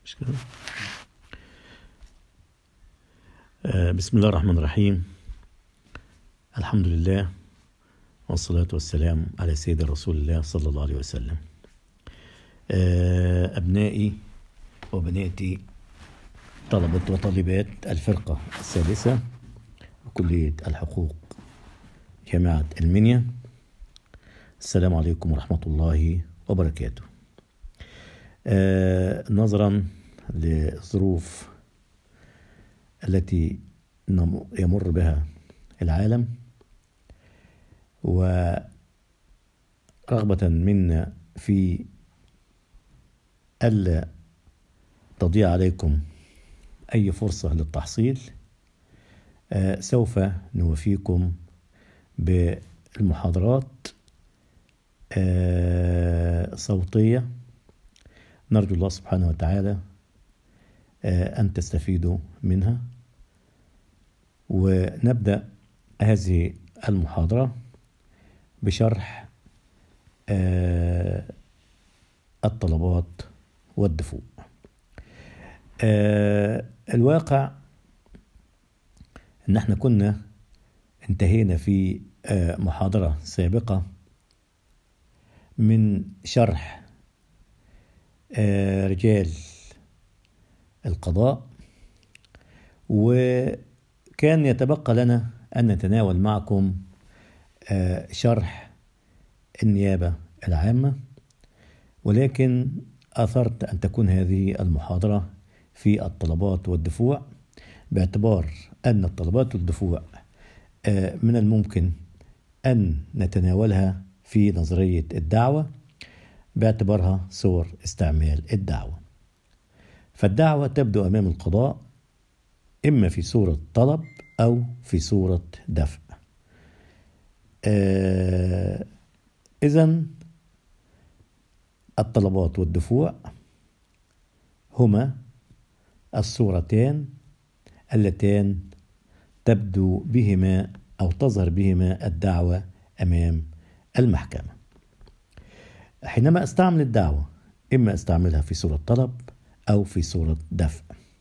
مش كده؟ بسم الله الرحمن الرحيم. الحمد لله والصلاة والسلام على سيد رسول الله صلى الله عليه وسلم. أبنائي وبناتي طلبة وطالبات الفرقة السادسة وكلية الحقوق جامعة المنيا، السلام عليكم ورحمة الله وبركاته. نظرا للظروف التي يمر بها العالم ورغبة منا في ألا تضيع عليكم أي فرصة للتحصيل، سوف نوفيكم بالمحاضرات صوتية، نرجو الله سبحانه وتعالى أن تستفيدوا منها. ونبدأ هذه المحاضرة بشرح الطلبات والدفوع. الواقع ان احنا كنا انتهينا في محاضرة سابقة من شرح رجال القضاء، وكان يتبقى لنا أن نتناول معكم شرح النيابة العامة، ولكن أثرت أن تكون هذه المحاضرة في الطلبات والدفوع، باعتبار أن الطلبات والدفوع من الممكن أن نتناولها في نظرية الدعوة باعتبارها صور استعمال الدعوة. فالدعوة تبدو أمام القضاء إما في صورة طلب أو في صورة دفع. إذن الطلبات والدفوع هما الصورتان اللتان تبدو بهما أو تظهر بهما الدعوة أمام المحكمة. حينما أستعمل الدعوة إما أستعملها في صورة طلب أو في صورة دفع،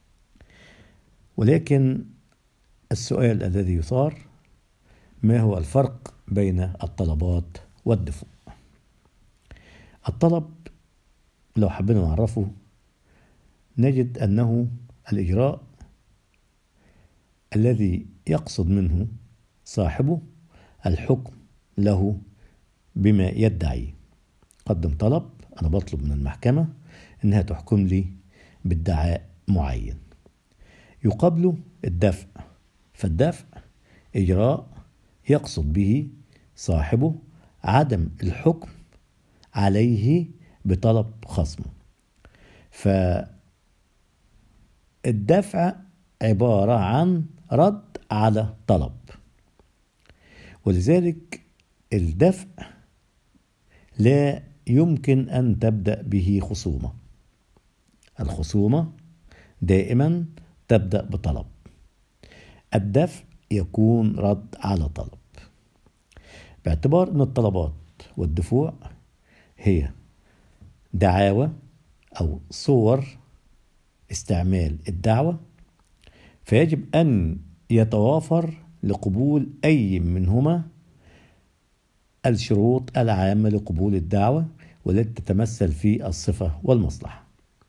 ولكن السؤال الذي يثار: ما هو الفرق بين الطلبات والدفوع؟ الطلب لو حبينا نعرفه نجد أنه الإجراء الذي يقصد منه صاحبه الحكم له بما يدعي. قدم طلب، أنا بطلب من المحكمة أنها تحكم لي بادعاء معين. يقابله الدفع، فالدفع إجراء يقصد به صاحبه عدم الحكم عليه بطلب خصمه. فالدفع عبارة عن رد على طلب، ولذلك الدفع لا يمكن أن تبدأ به خصومة. الخصومة دائما تبدأ بطلب، الدفع يكون رد على طلب، باعتبار أن الطلبات والدفوع هي دعاوى أو صور استعمال الدعوة، فيجب أن يتوافر لقبول أي منهما الشروط العامة لقبول الدعوة والتي تتمثل في الصفة والمصلحة.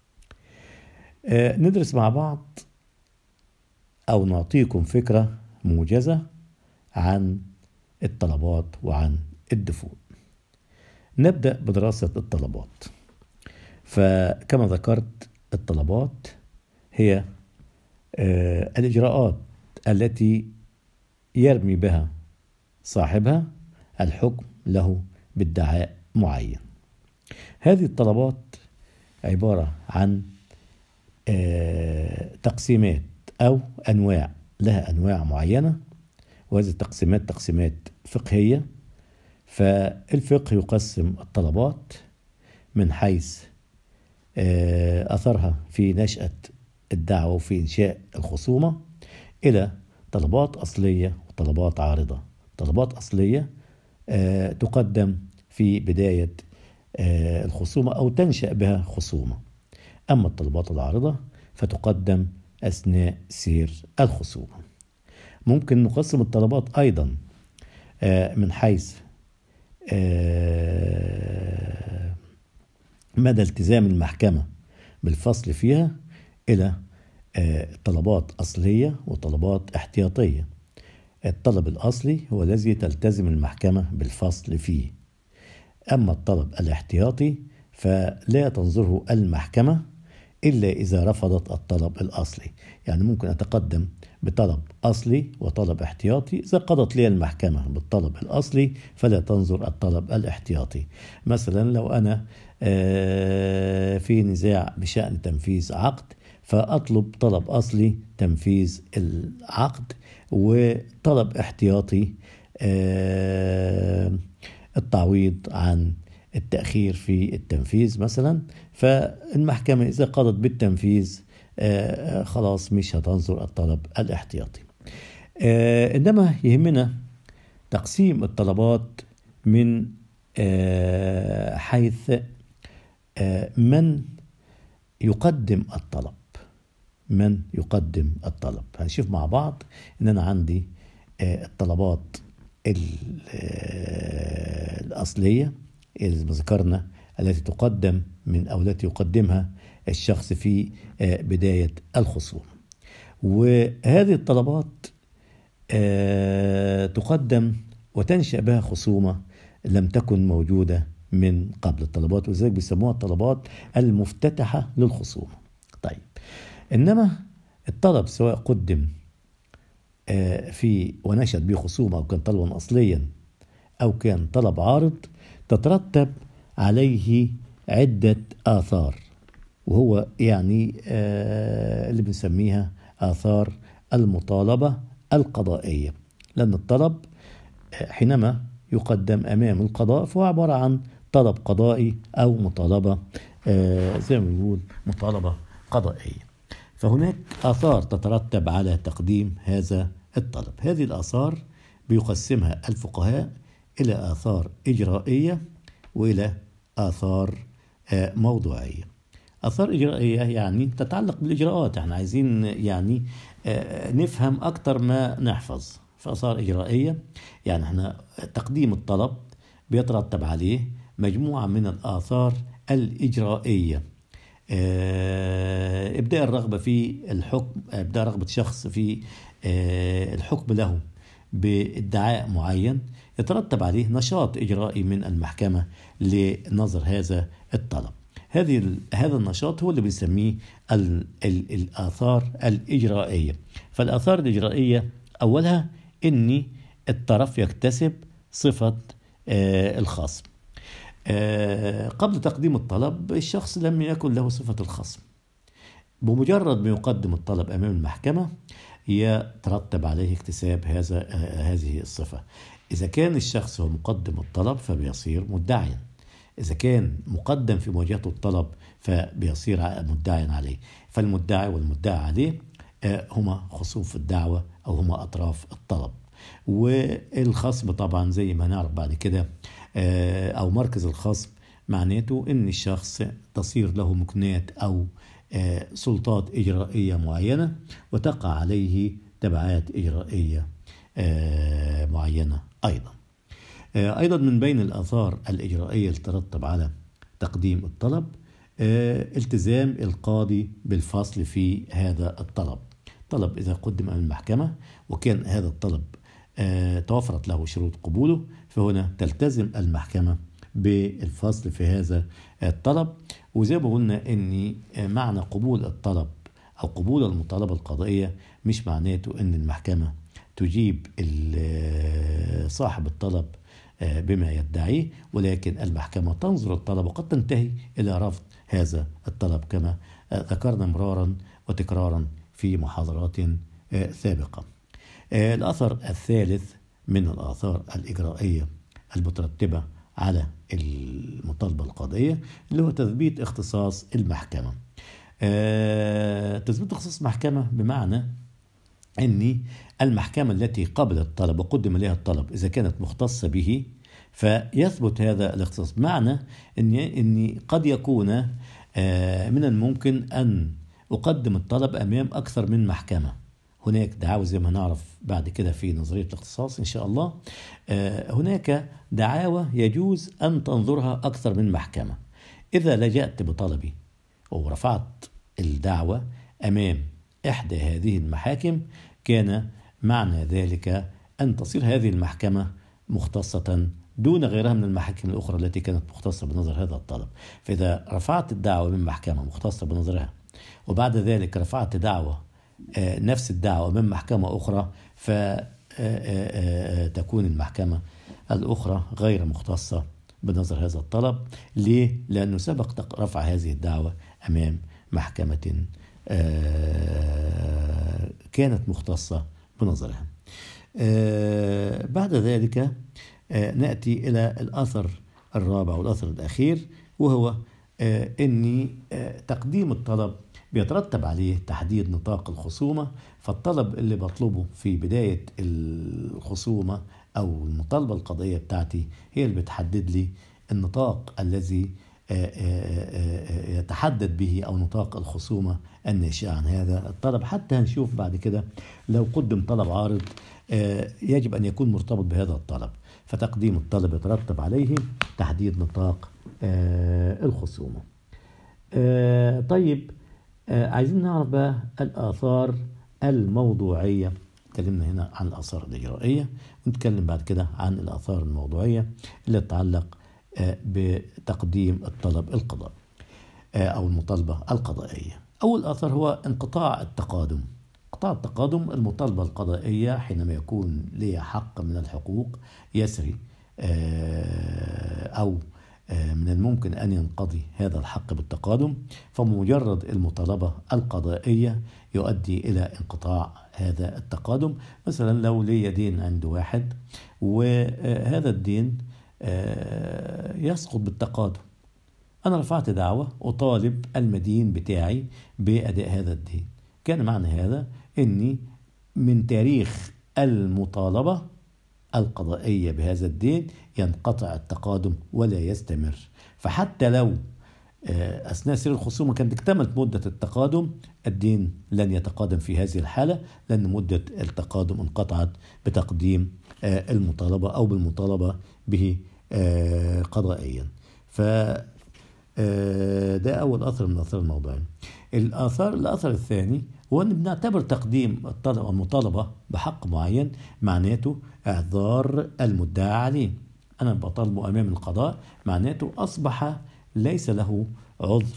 ندرس مع بعض أو نعطيكم فكرة موجزة عن الطلبات وعن الدفوع. نبدأ بدراسة الطلبات. فكما ذكرت الطلبات هي الإجراءات التي يرمي بها صاحبها الحكم له بادعاء معين. هذه الطلبات عبارة عن تقسيمات أو أنواع، لها أنواع معينة، وهذه التقسيمات تقسيمات فقهية. فالفقه يقسم الطلبات من حيث أثرها في نشأة الدعوة وفي إنشاء الخصومة إلى طلبات أصلية وطلبات عارضة. طلبات أصلية تقدم في بداية الخصومة أو تنشأ بها خصومة. أما الطلبات العارضة فتقدم أثناء سير الخصومة. ممكن نقسم الطلبات أيضا من حيث مدى التزام المحكمة بالفصل فيها إلى طلبات أصلية وطلبات احتياطية. الطلب الأصلي هو الذي تلتزم المحكمة بالفصل فيه، أما الطلب الاحتياطي فلا تنظره المحكمة إلا إذا رفضت الطلب الأصلي. يعني ممكن أتقدم بطلب أصلي وطلب احتياطي، إذا قضت لي المحكمة بالطلب الأصلي فلا تنظر الطلب الاحتياطي. مثلا لو أنا في نزاع بشأن تنفيذ عقد فأطلب طلب أصلي تنفيذ العقد، وطلب احتياطي التعويض عن التأخير في التنفيذ مثلا. فالمحكمة إذا قضت بالتنفيذ خلاص مش هتنظر الطلب الاحتياطي. إنما يهمنا تقسيم الطلبات من حيث من يقدم الطلب. من يقدم الطلب هنشوف مع بعض إن أنا عندي الطلبات الأصلية اللي ذكرنا التي تقدم من أو التي يقدمها الشخص في بداية الخصومة، وهذه الطلبات تقدم وتنشأ بها خصومة لم تكن موجودة من قبل الطلبات، وذلك بيسموها الطلبات المفتتحة للخصومة. طيب، إنما الطلب سواء قدم في ونشأت به خصومة أو كان طلبا أصليا أو كان طلب عارض تترتب عليه عدة آثار، وهو يعني اللي بنسميها آثار المطالبة القضائية. لأن الطلب حينما يقدم أمام القضاء فهو عبارة عن طلب قضائي أو مطالبة زي ما بنقول مطالبة قضائية. فهناك آثار تترتب على تقديم هذا الطلب. هذه الآثار بيقسمها الفقهاء إلى آثار إجرائية وإلى آثار موضوعية. آثار إجرائية يعني تتعلق بالإجراءات، احنا عايزين يعني نفهم أكتر ما نحفظ. فآثار إجرائية يعني احنا تقديم الطلب بيترتب عليه مجموعة من الآثار الإجرائية. إبداء الرغبة في الحكم، إبداء رغبة شخص في الحكم له بادعاء معين، يترتب عليه نشاط إجرائي من المحكمة لنظر هذا الطلب. هذا النشاط هو اللي بنسميه الآثار الإجرائية. فالآثار الإجرائية أولها إن الطرف يكتسب صفة الخصم. قبل تقديم الطلب الشخص لم يكن له صفة الخصم، بمجرد ما يقدم الطلب أمام المحكمة يترتب عليه اكتساب هذه الصفة. إذا كان الشخص هو مقدم الطلب فبيصير مدعيا، إذا كان مقدم في مواجهته الطلب فبيصير مدعيا عليه. فالمدعي والمدعى عليه هما خصوم في الدعوة أو هما أطراف الطلب. والخصم طبعا زي ما نعرف بعد كده أو مركز الخصم معناته إن الشخص تصير له مكنات أو سلطات إجرائية معينة وتقع عليه تبعات إجرائية معينة أيضا من بين الآثار الإجرائية اللي ترتب على تقديم الطلب التزام القاضي بالفصل في هذا الطلب. طلب إذا قدم أمام المحكمة وكان هذا الطلب توفرت له شروط قبوله، فهنا تلتزم المحكمة بالفصل في هذا الطلب. وزي ما قلنا ان معنى قبول الطلب او قبول المطالبة القضائية مش معناته ان المحكمة تجيب صاحب الطلب بما يدعيه، ولكن المحكمة تنظر الطلب وقد تنتهي الى رفض هذا الطلب كما ذكرنا مرارا وتكرارا في محاضرات سابقة. الأثر الثالث من الآثار الإجرائية المترتبة على المطالبة القضائية اللي هو تثبيت اختصاص المحكمة. تثبيت اختصاص المحكمة بمعنى أن المحكمة التي قبلت الطلب وقدم لها الطلب إذا كانت مختصة به فيثبت هذا الاختصاص. معنى أن قد يكون من الممكن أن أقدم الطلب أمام أكثر من محكمة. هناك دعاوى زي ما هنعرف بعد كده في نظرية الاختصاص إن شاء الله. هناك دعاوى يجوز أن تنظرها أكثر من محكمة. إذا لجأت بطلبي ورفعت الدعوة أمام إحدى هذه المحاكم، كان معنى ذلك أن تصير هذه المحكمة مختصة دون غيرها من المحاكم الأخرى التي كانت مختصة بنظر هذا الطلب. فإذا رفعت الدعوة من محكمة مختصة بنظرها وبعد ذلك رفعت دعوة نفس الدعوة من محكمة أخرى، فتكون المحكمة الأخرى غير مختصة بنظر هذا الطلب. ليه؟ لأنه سبق رفع هذه الدعوة أمام محكمة كانت مختصة بنظرها. بعد ذلك نأتي إلى الأثر الرابع والأثر الأخير، وهو أن تقديم الطلب بيترتب عليه تحديد نطاق الخصومة. فالطلب اللي بطلبه في بداية الخصومة أو المطالبة القضائية بتاعتي هي اللي بتحدد لي النطاق الذي يتحدد به أو نطاق الخصومة الناشئة عن هذا الطلب. حتى هنشوف بعد كده لو قدم طلب عارض يجب أن يكون مرتبط بهذا الطلب، فتقديم الطلب يترتب عليه تحديد نطاق الخصومة. طيب، عايزين نعرف بقى الآثار الموضوعية. اتكلمنا هنا عن الآثار الإجرائية، ونتكلم بعد كده عن الآثار الموضوعية اللي تتعلق بتقديم الطلب القضائي أو المطالبة القضائية. أول آثار هو انقطاع التقادم. انقطاع التقادم المطالبة القضائية حينما يكون لي حق من الحقوق يسري أو من الممكن أن ينقضي هذا الحق بالتقادم، فمجرد المطالبة القضائية يؤدي إلى انقطاع هذا التقادم. مثلا لو لي دين عند واحد وهذا الدين يسقط بالتقادم، أنا رفعت دعوة أطالب المدين بتاعي بأداء هذا الدين، كان معنى هذا أني من تاريخ المطالبة القضائية بهذا الدين ينقطع التقادم ولا يستمر. فحتى لو أثناء سير الخصومة كانت اكتملت مدة التقادم، الدين لن يتقادم في هذه الحالة، لأن مدة التقادم انقطعت بتقديم المطالبة أو بالمطالبة به قضائيا. فده أول أثر من أثار الموضوعين. الأثر الثاني هو أن بنعتبر تقديم الطلب المطالبة بحق معين معناته إعذار المدعى عليه. أنا بطالبه أمام القضاء، معناته أصبح ليس له عذر،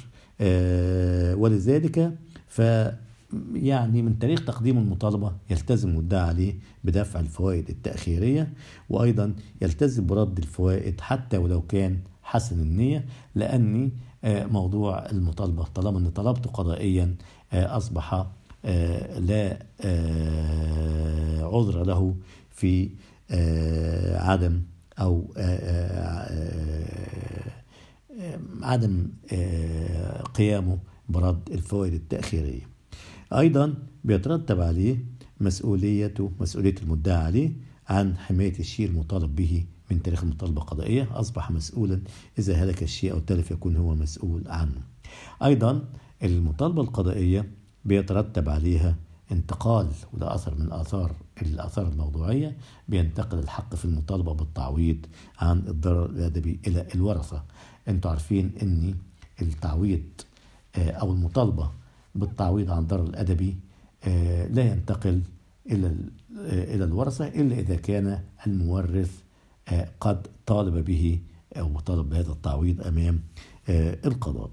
ولذلك يعني من تاريخ تقديم المطالبة يلتزم المدعى عليه بدفع الفوائد التأخيرية، وأيضا يلتزم برد الفوائد حتى ولو كان حسن النية، لأني موضوع المطالبة طالما أني طلبته قضائيا أصبح لا عذر له في عدم أو عدم قيامه برد الفوائد التأخيرية. أيضا بيترتب عليه مسؤولية المدعى عليه عن حماية الشيء المطالب به من تاريخ المطالبة القضائية. أصبح مسؤولا إذا هلك الشيء أو تلف يكون هو مسؤول عنه. أيضا المطالبة القضائية بيترتب عليها انتقال، وده أثر من الآثار الموضوعية، بينتقل الحق في المطالبة بالتعويض عن الضرر الأدبي إلى الورثة. أنتوا عارفين أن التعويض أو المطالبة بالتعويض عن الضرر الأدبي لا ينتقل إلى الورثة إلا إذا كان المورث قد طالب به أو طالب بهذا التعويض أمام القضاء.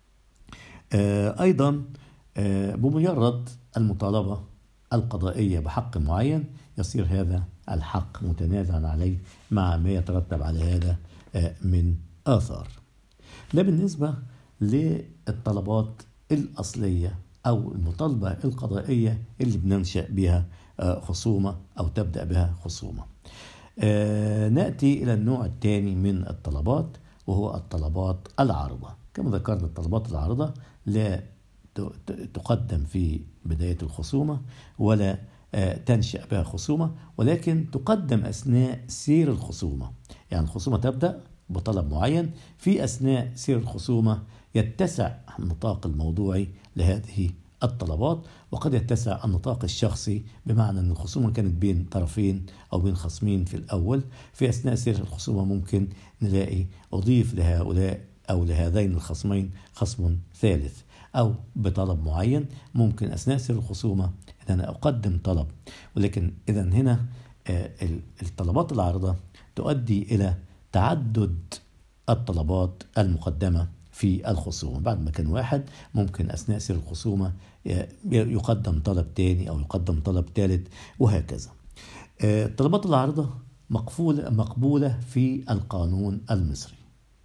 أيضا بمجرد المطالبة القضائية بحق معين يصير هذا الحق متنازعا عليه مع ما يترتب على هذا من آثار. ده بالنسبة للطلبات الأصلية أو المطالبة القضائية اللي بننشأ بها خصومة أو تبدأ بها خصومة. نأتي إلى النوع الثاني من الطلبات، وهو الطلبات العارضة. كما ذكرنا الطلبات العارضة لا تقدم في بداية الخصومة ولا تنشأ بها خصومة، ولكن تقدم أثناء سير الخصومة. يعني الخصومة تبدأ بطلب معين في أثناء سير الخصومة يتسع النطاق الموضوعي لهذه الطلبات، وقد يتسع النطاق الشخصي، بمعنى أن الخصومة كانت بين طرفين أو بين خصمين في الأول. في أثناء سير الخصومة ممكن نلاقي أضيف لهؤلاء أو لهذين الخصمين خصم ثالث، أو بطلب معين ممكن أثناء سير الخصومة أن أنا أقدم طلب. ولكن إذا هنا الطلبات العارضة تؤدي إلى تعدد الطلبات المقدمة في الخصومة. بعد ما كان واحد ممكن أثناء سير الخصومة يقدم طلب تاني أو يقدم طلب ثالث وهكذا. الطلبات العارضة مقبولة في القانون المصري،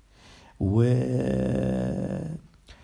ولها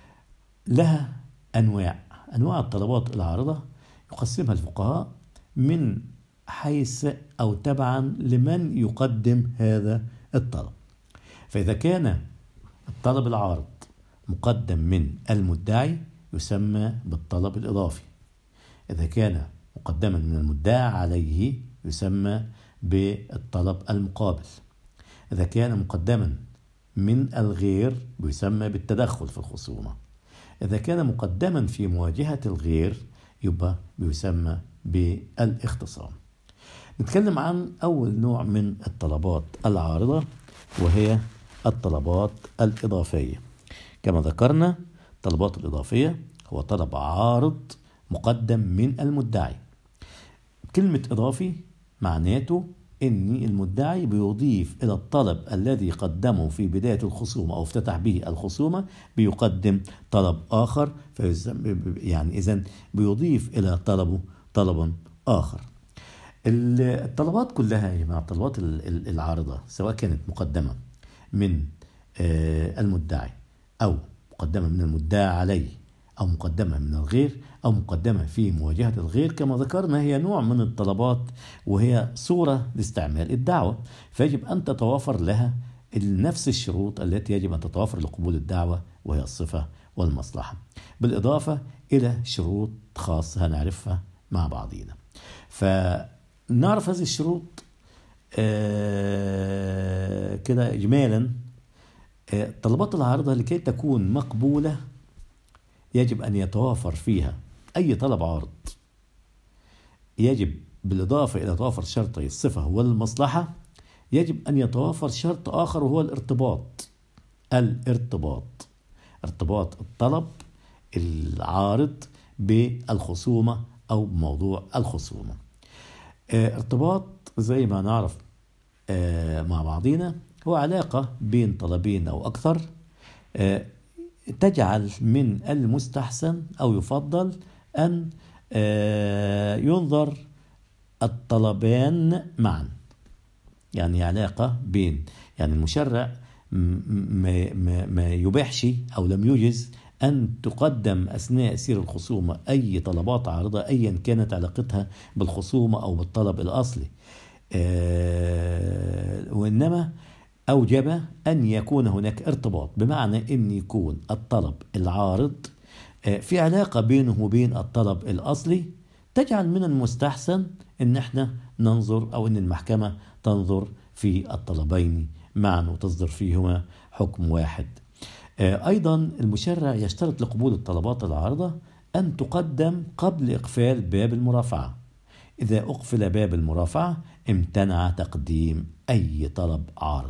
أنواع الطلبات العارضة يقسمها الفقهاء من حيث أو تبعا لمن يقدم هذا الطلب. فإذا كان الطلب العارض مقدم من المدعي يسمى بالطلب الإضافي. إذا كان مقدما من المدعى عليه يسمى بالطلب المقابل. إذا كان مقدما من الغير يسمى بالتدخل في الخصومة. إذا كان مقدما في مواجهة الغير يبقى يسمى بالاختصام. نتكلم عن أول نوع من الطلبات العارضة، وهي الطلبات الإضافية. كما ذكرنا الطلبات الإضافية هو طلب عارض مقدم من المدعي. كلمة إضافي معناته إن المدعي بيضيف إلى الطلب الذي قدمه في بداية الخصومة أو افتتح به الخصومة، بيقدم طلب آخر، يعني إذن بيضيف إلى طلبه طلبا آخر. الطلبات كلها يا جماعة، الطلبات العارضة سواء كانت مقدمة من المدعي أو مقدمة من المدعى عليه أو مقدمة من الغير أو مقدمة في مواجهة الغير، كما ذكرنا هي نوع من الطلبات وهي صورة لاستعمال الدعوة، فيجب أن تتوافر لها نفس الشروط التي يجب أن تتوافر لقبول الدعوة، وهي الصفة والمصلحة، بالإضافة إلى شروط خاصة هنعرفها مع بعضنا. فنعرف هذه الشروط كده إجمالا. طلبات العارضة لكي تكون مقبولة يجب أن يتوافر فيها أي طلب عارض، يجب بالإضافة إلى توافر شرطي الصفة والمصلحة يجب أن يتوافر شرط آخر وهو ارتباط الطلب العارض بالخصومة أو بموضوع الخصومة. ارتباط زي ما نعرف مع بعضنا هو علاقة بين طلبين أو أكثر تجعل من المستحسن أو يفضل أن ينظر الطلبان معا. يعني علاقة بين، يعني المشرع ما يباحش أو لم يجز أن تقدم أثناء سير الخصومة أي طلبات عارضة أيا كانت علاقتها بالخصومة أو بالطلب الأصلي، وإنما أوجب أن يكون هناك ارتباط، بمعنى أن يكون الطلب العارض في علاقة بينه وبين الطلب الأصلي تجعل من المستحسن أن احنا ننظر أو أن المحكمة تنظر في الطلبين معا وتصدر فيهما حكم واحد. أيضا المشرع يشترط لقبول الطلبات العارضة أن تقدم قبل إقفال باب المرافعة. إذا أقفل باب المرافعة امتنع تقديم أي طلب عارض.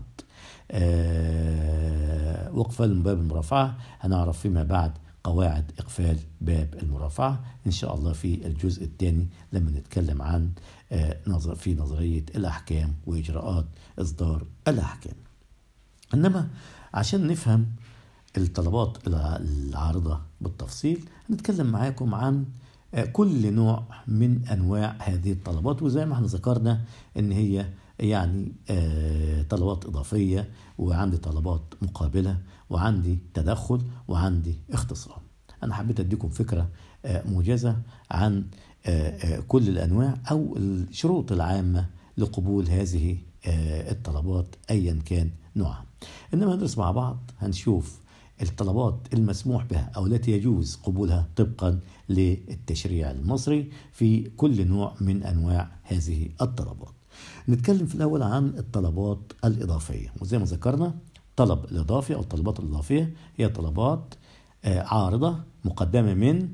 وقفل باب المرافعة هنعرف فيما بعد قواعد إقفال باب المرافعة إن شاء الله في الجزء الثاني لما نتكلم عن في نظرية الأحكام وإجراءات إصدار الأحكام. إنما عشان نفهم الطلبات العارضة بالتفصيل هنتكلم معاكم عن كل نوع من أنواع هذه الطلبات، وزي ما احنا ذكرنا إن هي يعني طلبات إضافية، وعندي طلبات مقابلة، وعندي تدخل، وعندي اختصام. أنا حبيت أديكم فكرة موجزة عن كل الأنواع أو الشروط العامة لقبول هذه الطلبات أيا كان نوعها. إنما هندرس مع بعض هنشوف الطلبات المسموح بها أو التي يجوز قبولها طبقا للتشريع المصري في كل نوع من أنواع هذه الطلبات. نتكلم في الأول عن الطلبات الإضافية، وزي ما ذكرنا الطلب الإضافي أو الطلبات الإضافية هي طلبات عارضة مقدمة من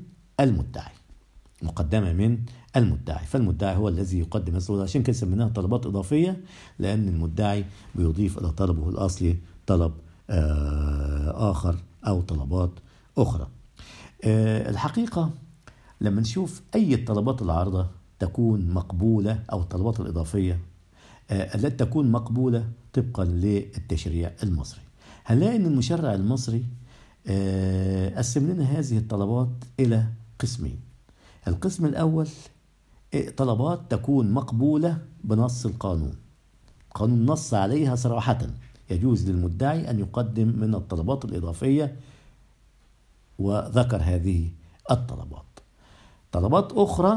المدعي، فالمدعي هو الذي يقدم هذه. عشان كده سميناها طلبات إضافية، لأن المدعي بيضيف إلى طلبه الأصلي طلب آخر أو طلبات أخرى. الحقيقة لما نشوف أي الطلبات العارضة تكون مقبولة أو الطلبات الإضافية التي تكون مقبولة طبقا للتشريع المصري، هنلاقي أن المشرع المصري قسم لنا هذه الطلبات إلى قسمين. القسم الأول طلبات تكون مقبولة بنص القانون نص عليها صراحة، يجوز للمدعي أن يقدم من الطلبات الإضافية وذكر هذه الطلبات. طلبات أخرى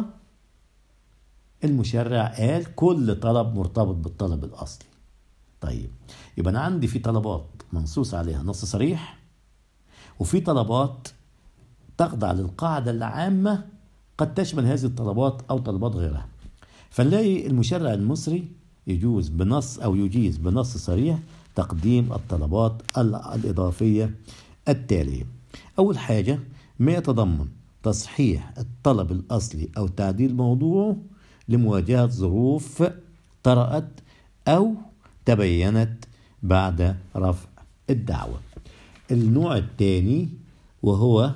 المشرع قال كل طلب مرتبط بالطلب الأصلي. طيب يبقى أنا عندي في طلبات منصوص عليها نص صريح، وفي طلبات تخضع للقاعدة العامة قد تشمل هذه الطلبات أو طلبات غيرها. فنلاقي المشرع المصري يجيز بنص صريح تقديم الطلبات الإضافية التالية. أول حاجة ما يتضمن تصحيح الطلب الأصلي أو تعديل موضوعه لمواجهة ظروف طرأت أو تبينت بعد رفع الدعوة. النوع الثاني وهو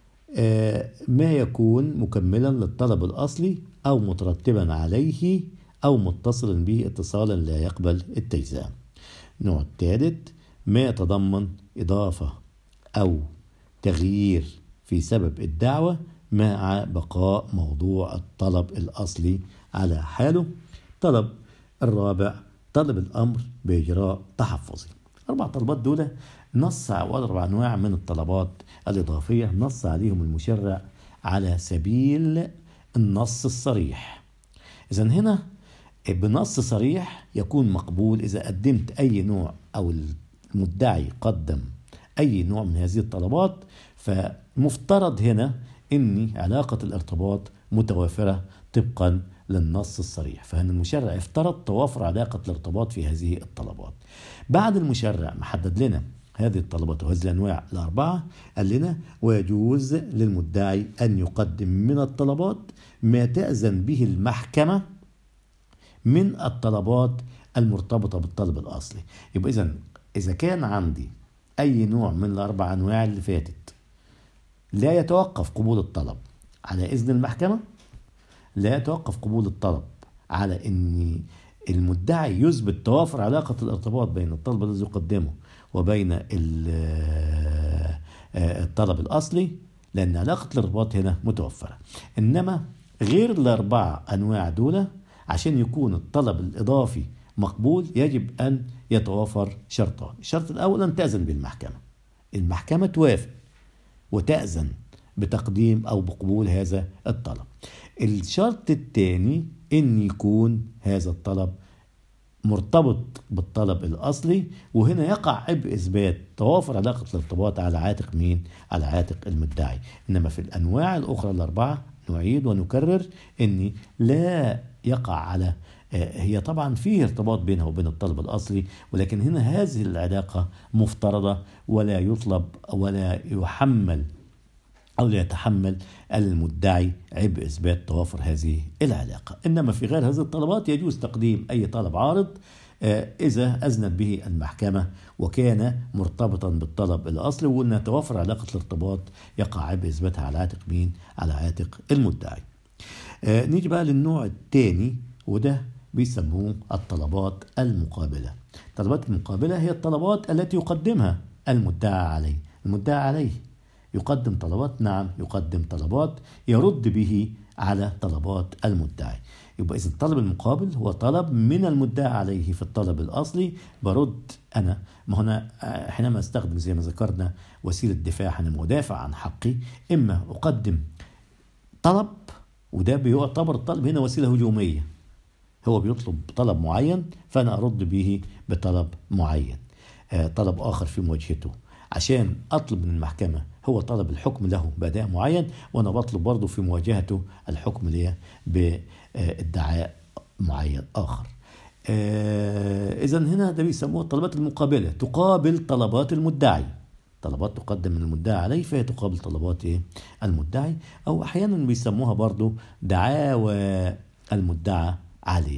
ما يكون مكملا للطلب الأصلي أو مترتبا عليه أو متصلا به اتصالا لا يقبل التجزئة. النوع الثالث ما يتضمن إضافة أو تغيير في سبب الدعوة مع بقاء موضوع الطلب الأصلي على حاله. طلب الرابع طلب الأمر بإجراء تحفظي. 4 طلبات دول نص على 4 أنواع من الطلبات الإضافية نص عليهم المشرع على سبيل النص الصريح. إذن هنا بنص صريح يكون مقبول إذا قدمت أي نوع أو المدعي قدم أي نوع من هذه الطلبات، فمفترض هنا إن علاقة الارتباط متوافرة طبقا للنص الصريح، فهنا المشرع افترض توافر علاقة الارتباط في هذه الطلبات. بعد المشرع محدد لنا هذه الطلبات وهذه الأنواع ال4 قال لنا ويجوز للمدعي أن يقدم من الطلبات ما تأذن به المحكمة من الطلبات المرتبطة بالطلب الأصلي. يبقى إذا كان عندي أي نوع من ال4 أنواع اللي فاتت لا يتوقف قبول الطلب على إذن المحكمة، لا يتوقف قبول الطلب على أن المدعي يثبت توافر علاقة الارتباط بين الطلب الذي يقدمه وبين الطلب الأصلي، لأن علاقة الارتباط هنا متوفرة. إنما غير ال4 أنواع دول عشان يكون الطلب الإضافي مقبول يجب أن يتوافر شرطان. الشرط الأول أن تأذن بالمحكمة، المحكمة توافق وتأذن بتقديم أو بقبول هذا الطلب. الشرط الثاني أن يكون هذا الطلب مرتبط بالطلب الأصلي، وهنا يقع عبء إثبات توافر علاقة الارتباط على عاتق مين؟ على عاتق المدعي. إنما في الأنواع الأخرى ال4 نعيد ونكرر أن لا يقع على هي طبعا فيه ارتباط بينها وبين الطلب الأصلي، ولكن هنا هذه العلاقة مفترضة ولا يطلب ولا يحمل أو لا يتحمل المدعي عبء إثبات توافر هذه العلاقة. إنما في غير هذه الطلبات يجوز تقديم أي طلب عارض إذا أذنت به المحكمة وكان مرتبطا بالطلب الأصلي، وأن توافر علاقة الارتباط يقع عبء إثباتها على عاتق مين؟ على عاتق المدعي. نيجي بقى للنوع الثاني وده بيسموه الطلبات المقابلة. الطلبات المقابلة هي الطلبات التي يقدمها المدعي عليه يقدم طلبات، نعم يقدم طلبات يرد به على طلبات المدعي. يبقى إذا الطلب المقابل هو طلب من المدعي عليه في الطلب الأصلي برد أنا. ما هنا حينما استخدم زي ما ذكرنا وسيلة دفاع، أنا مدافع عن حقي، إما أقدم طلب وده بيعتبر الطلب هنا وسيلة هجومية، هو بيطلب طلب معين فأنا أرد به بطلب معين. طلب آخر في مواجهته عشان أطلب من المحكمة هو طلب الحكم له بأداء معين، وأنا بطلب برضه في مواجهته الحكم ليه بادعاء معين آخر. إذا هنا ده بيسموها الطلبات المقابلة، تقابل طلبات المدعي. طلبات تقدم من المدعي عليه فهي تقابل طلبات المدعي، أو أحيانا بيسموها برضو دعاوى المدعى عليه.